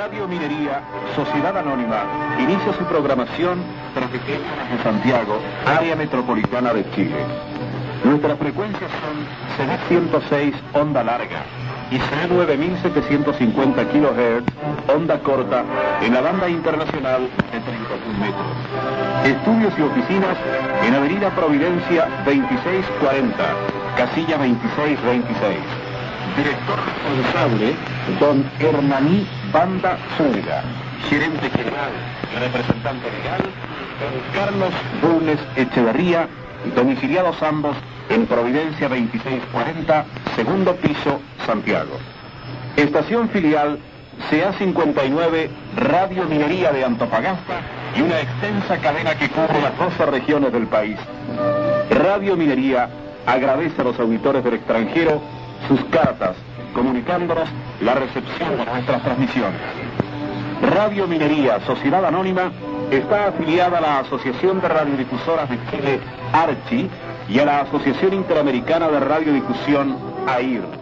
Radio Minería, Sociedad Anónima, inicia su programación desde de Santiago, área metropolitana de Chile. Nuestras frecuencias son CD 106, onda larga, y CD 9750 kHz, onda corta, en la banda internacional de 31 metros. Estudios y oficinas en Avenida Providencia 2640, casilla 2626. Director responsable, don Hernaní Banda Zúñiga. Gerente general y representante legal, don Carlos Bulnes Echeverría, domiciliados ambos en Providencia 2640, segundo piso, Santiago. Estación filial CA59, Radio Minería de Antofagasta y una extensa cadena que cubre las 12 regiones del país. Radio Minería agradece a los auditores del extranjero sus cartas, comunicándonos la recepción de nuestras transmisiones. Radio Minería, Sociedad Anónima, está afiliada a la Asociación de Radiodifusoras de Chile, ARCHI, y a la Asociación Interamericana de Radiodifusión, AIR.